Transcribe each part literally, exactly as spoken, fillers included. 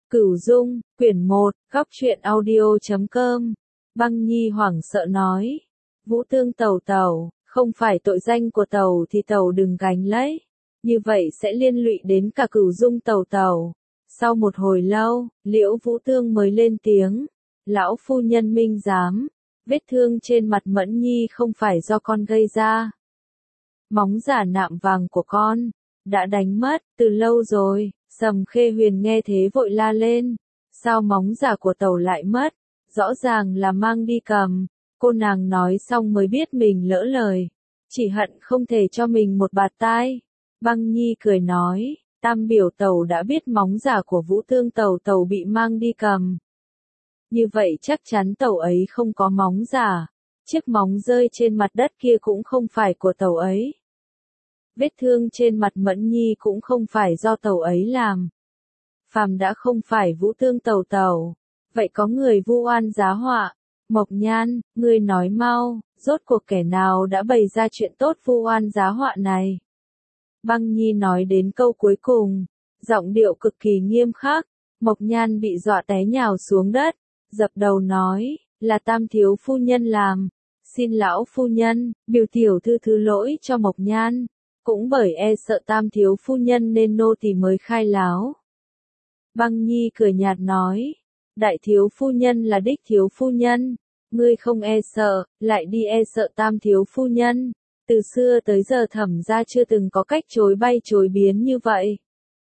Cửu Dung, quyển một, góc truyện audio chấm com. Băng Nhi hoảng sợ nói. Vũ Tương tàu tàu, không phải tội danh của tàu thì tàu đừng gánh lấy. Như vậy sẽ liên lụy đến cả Cửu Dung tàu tàu. Sau một hồi lâu, Liễu Vũ Tương mới lên tiếng. Lão phu nhân minh giám, vết thương trên mặt Mẫn Nhi không phải do con gây ra. Móng giả nạm vàng của con đã đánh mất từ lâu rồi. Sầm Khê Huyền nghe thế vội la lên. Sao móng giả của tàu lại mất? Rõ ràng là mang đi cầm. Cô nàng nói xong mới biết mình lỡ lời. Chỉ hận không thể cho mình một bạt tai. Băng Nhi cười nói, Tam biểu tàu đã biết móng giả của Vũ Tương tàu tàu bị mang đi cầm. Như vậy chắc chắn tàu ấy không có móng giả. Chiếc móng rơi trên mặt đất kia cũng không phải của tàu ấy. Vết thương trên mặt Mẫn Nhi cũng không phải do tàu ấy làm. Phàm đã không phải Vũ Tương tàu tàu. Vậy có người vu oan giá họa. Mộc Nhan, ngươi nói mau, rốt cuộc kẻ nào đã bày ra chuyện tốt vu oan giá họa này. Băng Nhi nói đến câu cuối cùng, giọng điệu cực kỳ nghiêm khắc. Mộc Nhan bị dọa té nhào xuống đất, dập đầu nói, là Tam thiếu phu nhân làm. Xin lão phu nhân, biểu tiểu thư thứ lỗi cho Mộc Nhan. Cũng bởi e sợ Tam thiếu phu nhân nên nô tỳ mới khai láo. Băng Nhi cười nhạt nói, đại thiếu phu nhân là đích thiếu phu nhân, ngươi không e sợ, lại đi e sợ Tam thiếu phu nhân. Từ xưa tới giờ Thẩm gia chưa từng có cách chối bay chối biến như vậy.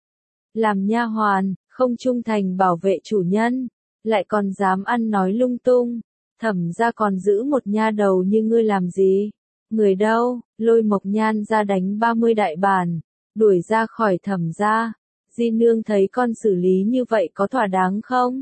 Làm nha hoàn, không trung thành bảo vệ chủ nhân, lại còn dám ăn nói lung tung. Thẩm gia còn giữ một nha đầu như ngươi làm gì? Người đâu? Lôi Mộc Nhan ra đánh ba mươi đại bản, đuổi ra khỏi Thẩm gia. Di nương thấy con xử lý như vậy có thỏa đáng không?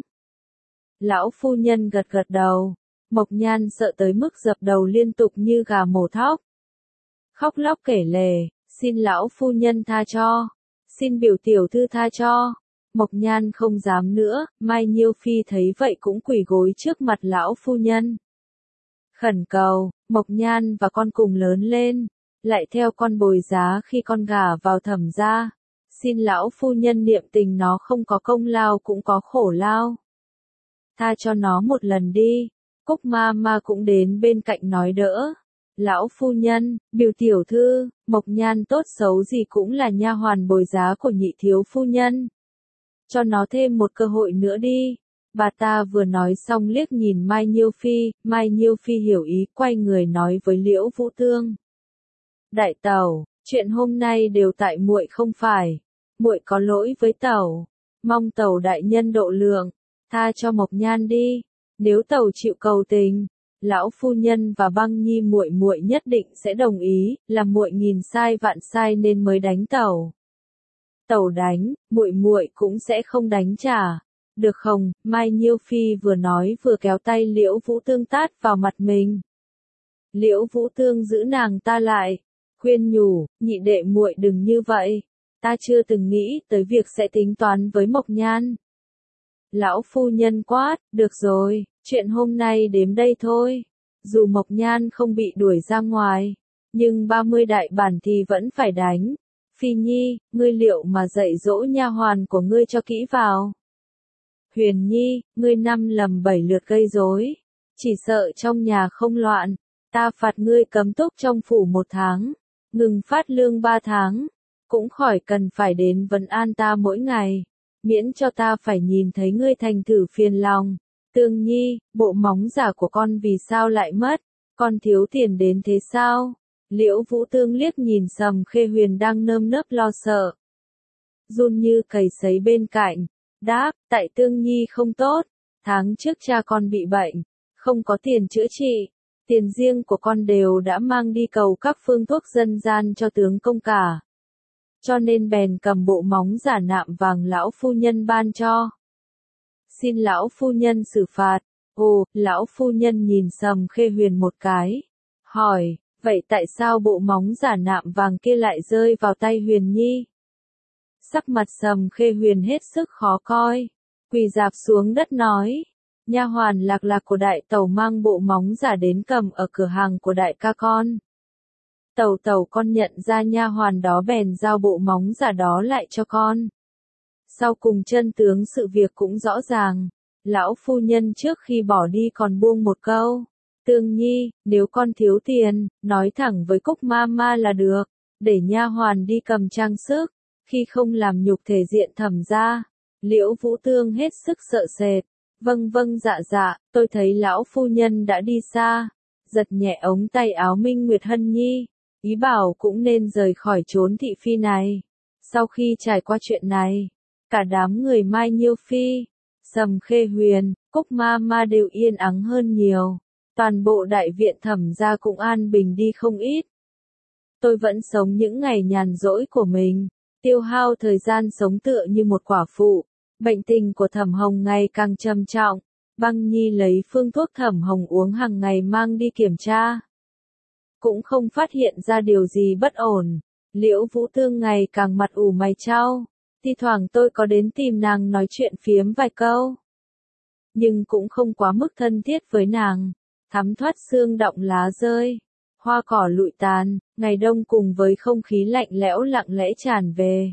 Lão phu nhân gật gật đầu. Mộc Nhan sợ tới mức dập đầu liên tục như gà mổ thóc. Khóc lóc kể lể, xin lão phu nhân tha cho. Xin biểu tiểu thư tha cho. Mộc Nhan không dám nữa, Mai Nhiêu Phi thấy vậy cũng quỳ gối trước mặt lão phu nhân. Khẩn cầu, Mộc Nhan và con cùng lớn lên, lại theo con bồi giá khi con gả vào Thẩm gia. Xin lão phu nhân niệm tình nó không có công lao cũng có khổ lao. Tha cho nó một lần đi. Cúc ma ma cũng đến bên cạnh nói đỡ. Lão phu nhân, biểu tiểu thư, Mộc Nhan tốt xấu gì cũng là nha hoàn bồi giá của nhị thiếu phu nhân. Cho nó thêm một cơ hội nữa đi. Bà ta vừa nói xong liếc nhìn Mai Nhiêu Phi, Mai Nhiêu Phi hiểu ý quay người nói với Liễu Vũ Tương. Đại tẩu, chuyện hôm nay đều tại muội không phải. Muội có lỗi với tẩu, mong tẩu đại nhân độ lượng, tha cho Mộc Nhan đi. Nếu tẩu chịu cầu tình, lão phu nhân và Băng Nhi muội muội nhất định sẽ đồng ý, là muội nghìn sai vạn sai nên mới đánh tẩu. Tẩu đánh, muội muội cũng sẽ không đánh trả. Được không? Mai Nhiêu Phi vừa nói vừa kéo tay Liễu Vũ Tương tát vào mặt mình. Liễu Vũ Tương giữ nàng ta lại, khuyên nhủ, nhị đệ muội đừng như vậy. Ta chưa từng nghĩ tới việc sẽ tính toán với Mộc Nhan. Lão phu nhân quát, được rồi, chuyện hôm nay đến đây thôi. Dù Mộc Nhan không bị đuổi ra ngoài, nhưng ba mươi đại bản thì vẫn phải đánh. Phi Nhi, ngươi liệu mà dạy dỗ nha hoàn của ngươi cho kỹ vào. Huyền Nhi, ngươi năm lầm bảy lượt gây rối, chỉ sợ trong nhà không loạn, ta phạt ngươi cấm túc trong phủ một tháng, ngừng phát lương ba tháng, cũng khỏi cần phải đến vấn an ta mỗi ngày, miễn cho ta phải nhìn thấy ngươi thành thử phiền lòng. Tương Nhi, bộ móng giả của con vì sao lại mất, con thiếu tiền đến thế sao? Liễu Vũ Tương liếc nhìn Sầm Khê Huyền đang nơm nớp lo sợ. Run như cầy sấy bên cạnh, đáp, tại Tương Nhi không tốt, tháng trước cha con bị bệnh, không có tiền chữa trị, tiền riêng của con đều đã mang đi cầu các phương thuốc dân gian cho tướng công cả. Cho nên bèn cầm bộ móng giả nạm vàng lão phu nhân ban cho. Xin lão phu nhân xử phạt. Ồ, lão phu nhân nhìn Sầm Khê Huyền một cái, hỏi, vậy tại sao bộ móng giả nạm vàng kia lại rơi vào tay Huyền Nhi? Sắc mặt Sầm Khê Huyền hết sức khó coi, quỳ rạp xuống đất nói, nha hoàn Lạc Lạc của đại tẩu mang bộ móng giả đến cầm ở cửa hàng của đại ca con. Tẩu tẩu con nhận ra nha hoàn đó bèn giao bộ móng giả đó lại cho con. Sau cùng chân tướng sự việc cũng rõ ràng, lão phu nhân trước khi bỏ đi còn buông một câu. Tương Nhi, nếu con thiếu tiền, nói thẳng với Cúc Mama là được, để nha hoàn đi cầm trang sức, khi không làm nhục thể diện Thẩm gia. Liễu Vũ Tương hết sức sợ sệt. Vâng vâng dạ dạ, tôi thấy lão phu nhân đã đi xa. Giật nhẹ ống tay áo Minh Nguyệt Hân Nhi, ý bảo cũng nên rời khỏi chốn thị phi này. Sau khi trải qua chuyện này, cả đám người Mai Nhiêu Phi, Sầm Khê Huyền, Cúc Mama đều yên ắng hơn nhiều. Toàn bộ đại viện Thẩm gia cũng an bình đi không ít. Tôi vẫn sống những ngày nhàn rỗi của mình, tiêu hao thời gian sống tựa như một quả phụ. Bệnh tình của Thẩm Hồng ngày càng trầm trọng. Băng Nhi lấy phương thuốc Thẩm Hồng uống hàng ngày mang đi kiểm tra. Cũng không phát hiện ra điều gì bất ổn. Liễu Vũ Tương ngày càng mặt ủ mày chau. Thi thoảng tôi có đến tìm nàng nói chuyện phiếm vài câu. Nhưng cũng không quá mức thân thiết với nàng. Thắm thoát sương động lá rơi. Hoa cỏ lụi tàn, ngày đông cùng với không khí lạnh lẽo lặng lẽ tràn về.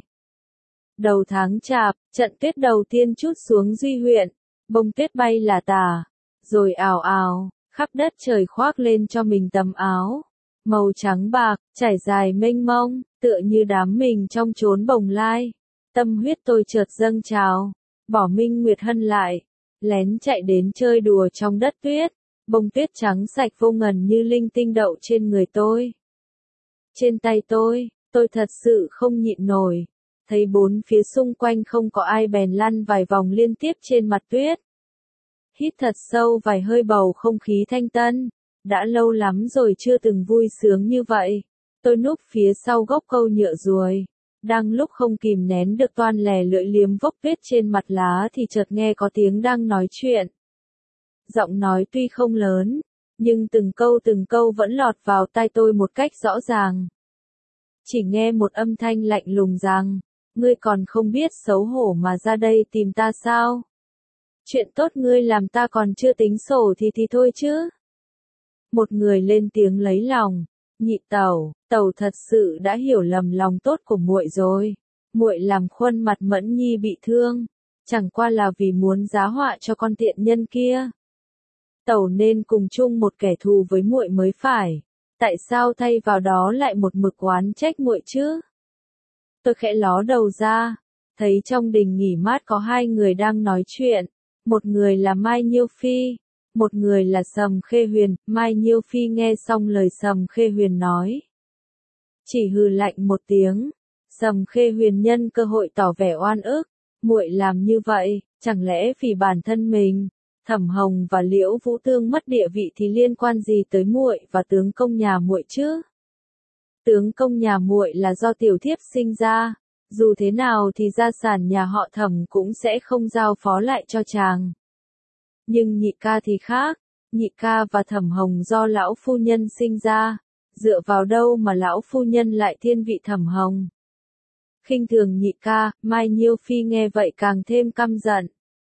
Đầu tháng chạp, trận tuyết đầu tiên trút xuống Duy huyện, bông tuyết bay là tả, rồi ào ào, khắp đất trời khoác lên cho mình tấm áo, màu trắng bạc, trải dài mênh mông, tựa như đám mình trong chốn bồng lai. Tâm huyết tôi chợt dâng trào, bỏ Minh Nguyệt Hân lại, lén chạy đến chơi đùa trong đất tuyết, bông tuyết trắng sạch vô ngần như linh tinh đậu trên người tôi. Trên tay tôi, tôi thật sự không nhịn nổi. Thấy bốn phía xung quanh không có ai bèn lăn vài vòng liên tiếp trên mặt tuyết. Hít thật sâu vài hơi bầu không khí thanh tân. Đã lâu lắm rồi chưa từng vui sướng như vậy. Tôi núp phía sau gốc câu nhựa ruồi. Đang lúc không kìm nén được toan lè lưỡi liếm vốc tuyết trên mặt lá thì chợt nghe có tiếng đang nói chuyện. Giọng nói tuy không lớn, nhưng từng câu từng câu vẫn lọt vào tai tôi một cách rõ ràng. Chỉ nghe một âm thanh lạnh lùng rằng, ngươi còn không biết xấu hổ mà ra đây tìm ta sao? Chuyện tốt ngươi làm ta còn chưa tính sổ thì thì thôi chứ. Một người lên tiếng lấy lòng, nhị tẩu, tẩu thật sự đã hiểu lầm lòng tốt của muội rồi. Muội làm khuôn mặt Mẫn Nhi bị thương, chẳng qua là vì muốn giá họa cho con tiện nhân kia. Tẩu nên cùng chung một kẻ thù với muội mới phải. Tại sao thay vào đó lại một mực oán trách muội chứ? Tôi khẽ ló đầu ra, thấy trong đình nghỉ mát có hai người đang nói chuyện, một người là Mai Nhiêu Phi, một người là Sầm Khê Huyền. Mai Nhiêu Phi nghe xong lời Sầm Khê Huyền nói, chỉ hừ lạnh một tiếng. Sầm Khê Huyền nhân cơ hội tỏ vẻ oan ức, muội làm như vậy, chẳng lẽ vì bản thân mình? Thẩm Hồng và Liễu Vũ Tương mất địa vị thì liên quan gì tới muội và tướng công nhà muội chứ? Tướng công nhà muội là do tiểu thiếp sinh ra, dù thế nào thì gia sản nhà họ Thẩm cũng sẽ không giao phó lại cho chàng. Nhưng nhị ca thì khác, nhị ca và Thẩm Hồng do lão phu nhân sinh ra, dựa vào đâu mà lão phu nhân lại thiên vị Thẩm Hồng? Khinh thường nhị ca, Mai Nhiêu Phi nghe vậy càng thêm căm giận.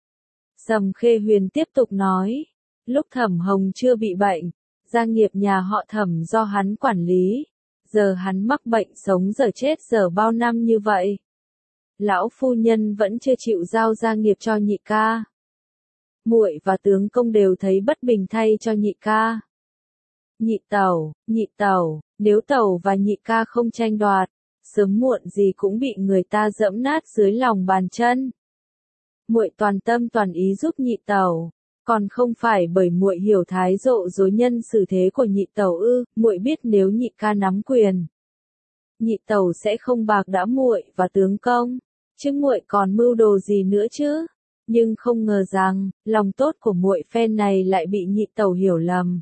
Sầm Khê Huyền tiếp tục nói, lúc Thẩm Hồng chưa bị bệnh, gia nghiệp nhà họ Thẩm do hắn quản lý, giờ hắn mắc bệnh sống dở chết dở bao năm như vậy. Lão phu nhân vẫn chưa chịu giao gia nghiệp cho nhị ca. Muội và tướng công đều thấy bất bình thay cho nhị ca. Nhị tẩu, nhị tẩu, nếu tẩu và nhị ca không tranh đoạt, sớm muộn gì cũng bị người ta dẫm nát dưới lòng bàn chân. Muội toàn tâm toàn ý giúp nhị tẩu, còn không phải bởi muội hiểu thái độ dối nhân xử thế của nhị tẩu ư? Muội biết nếu nhị ca nắm quyền, nhị tẩu sẽ không bạc đãi muội và tướng công, chứ muội còn mưu đồ gì nữa chứ? Nhưng không ngờ rằng lòng tốt của muội phen này lại bị nhị tẩu hiểu lầm.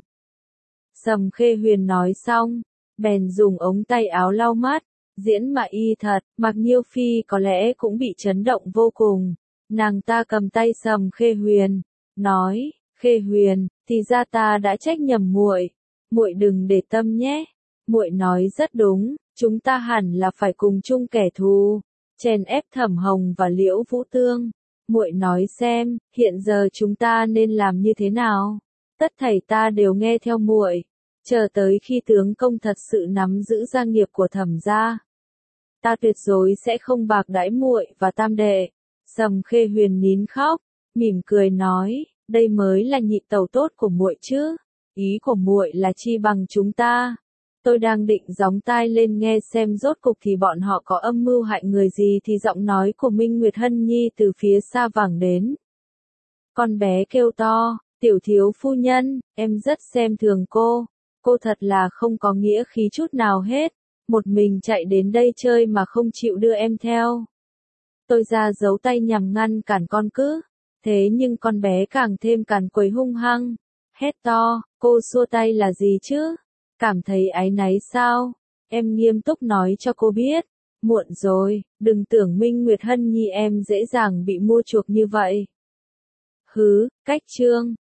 Sầm Khê Huyền nói xong, bèn dùng ống tay áo lau mắt, diễn mà y thật. Mạc Nhiêu Phi có lẽ cũng bị chấn động vô cùng. Nàng ta cầm tay Sầm Khê Huyền, nói, Khê Huyền, thì ra ta đã trách nhầm muội, muội đừng để tâm nhé. Muội nói rất đúng, chúng ta hẳn là phải cùng chung kẻ thù, chèn ép Thẩm Hồng và Liễu Vũ Tương. Muội nói xem, hiện giờ chúng ta nên làm như thế nào? Tất thảy ta đều nghe theo muội, chờ tới khi tướng công thật sự nắm giữ gia nghiệp của Thẩm gia, ta tuyệt đối sẽ không bạc đãi muội và tam đệ. Sầm Khê Huyền nín khóc, mỉm cười nói, đây mới là nhị tẩu tốt của muội chứ, ý của muội là chi bằng chúng ta. Tôi đang định gióng tai lên nghe xem rốt cục thì bọn họ có âm mưu hại người gì thì giọng nói của Minh Nguyệt Hân Nhi từ phía xa vẳng đến. Con bé kêu to, tiểu thiếu phu nhân, em rất xem thường cô, cô thật là không có nghĩa khí chút nào hết, một mình chạy đến đây chơi mà không chịu đưa em theo. Tôi ra giấu tay nhằm ngăn cản con cứ, thế nhưng con bé càng thêm càn quấy hung hăng, hét to, cô xua tay là gì chứ? Cảm thấy áy náy sao? Em nghiêm túc nói cho cô biết, muộn rồi, đừng tưởng Minh Nguyệt Hân Nhi em dễ dàng bị mua chuộc như vậy. Hứ, cách trương.